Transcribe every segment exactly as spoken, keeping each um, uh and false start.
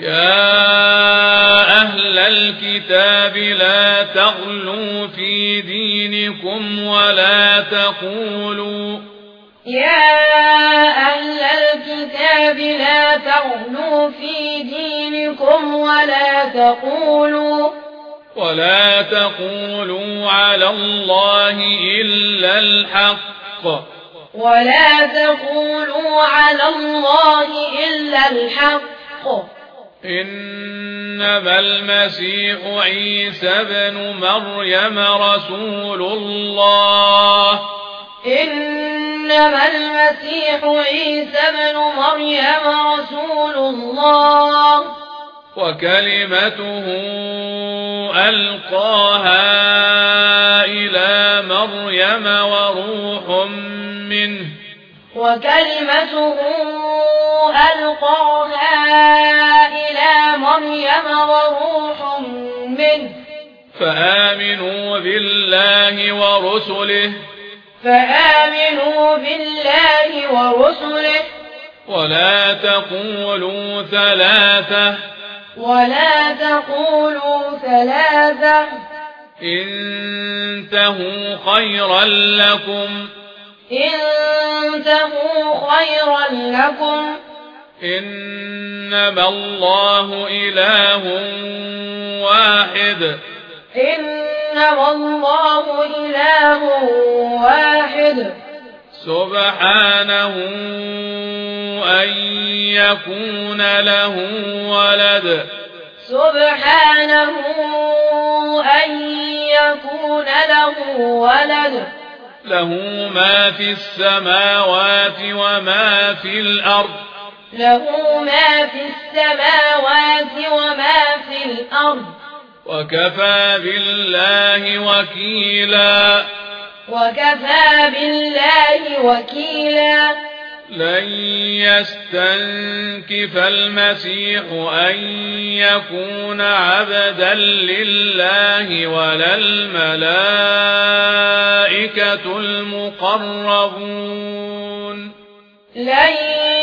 يا أهل الكتاب لا تغلوا في دينكم ولا تقولوا يا أهل الكتاب لا تغلوا في دينكم ولا تقولوا ولا تقولوا على الله إلا الحق ولا تقولوا على الله إلا الحق إنما المسيح عيسى ابن مريم رسول الله إنما المسيح عيسى ابن مريم رسول الله وكلمته ألقاها إلى مريم وروح منه وكلمته ألقاها إلى مريم وروح منه فآمنوا بالله ورسله فآمنوا بالله ورسله ولا تقولوا ثلاثة ولا تقولوا ثلاثة انتهوا خيرا لكم انتهوا خيرا لكم إنما الله إله واحد إنما الله إله واحد سبحانه أن يكون له ولد سبحانه أن يكون له ولد له ما في السماوات وما في الأرض له ما في السماوات وما في الأرض وكفى بالله وكيلا وكفى بالله وكيلا لن يستنكف المسيح أن يكون عبدا لله ولا الملائكة المقربون لن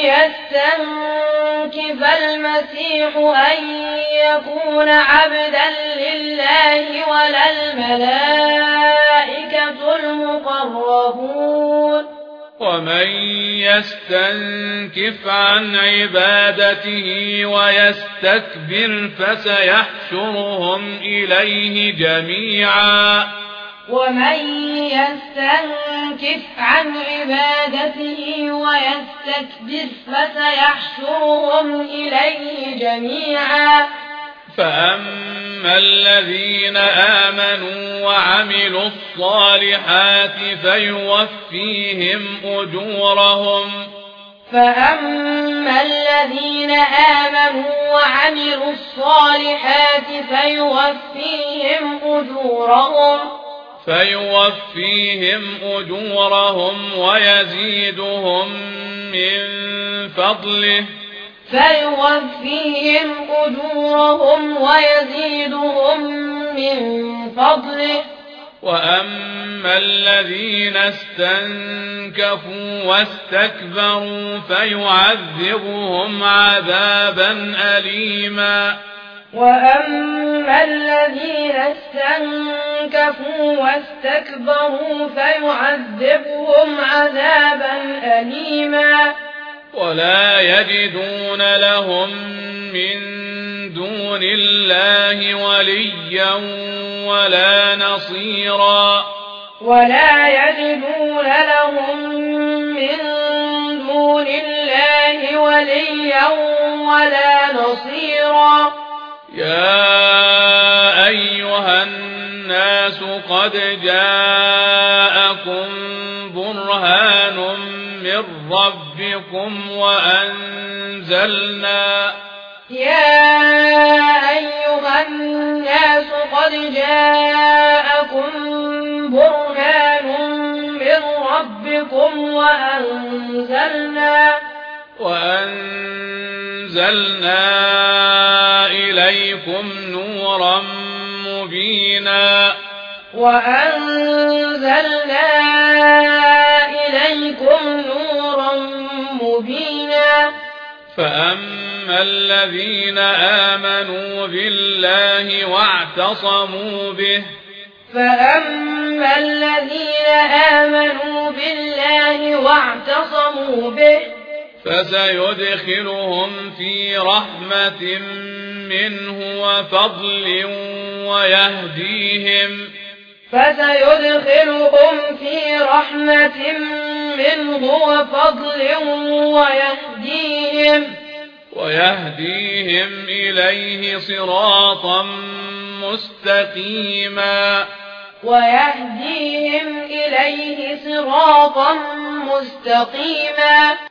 يستنكف المسيح أن يكون عبدا لله ولا الملائكة المقربون ومن يستنكف عن عبادته ويستكبر فسيحشرهم إليه جميعا ومن يستنكف عن عبادته ويستكبر فسيحشرهم إليه جميعا فأما الذين آمنوا وعملوا الصالحات فيوفيهم أجورهم فأما الذين آمنوا وعملوا الصالحات فيوفيهم أجورهم فيوفيهم أجورهم ويزيدهم من فضله فيوفيهم أجورهم ويزيدهم من فضله وأما الذين استنكفوا واستكبروا فيعذبهم عذابا أليما وأما الذين استنكفوا واستكبروا فيعذبهم عذابا أليما ولا يجدون لهم من دون الله وليا ولا نصيرا ولا يجدون لهم من دون الله وليا ولا نصيرا يا أيها الناس قد جاءكم برهان من ربكم وأنزلنا يا أيها الناس قد جاءكم برهان من ربكم وأنزلنا وأنزلنا إليكم نورا مبينا وأنزلنا إليكم نورا مبينا فأما فأما الذين آمنوا بالله واعتصموا به فأما الذين آمنوا بالله واعتصموا به فسيدخلهم في رحمة منه وفضل ويهديهم فسيدخلهم في رحمة منه وفضل ويهديهم ويهديهم إليه صراطا مستقيما ويهديهم إليه صراطا مستقيما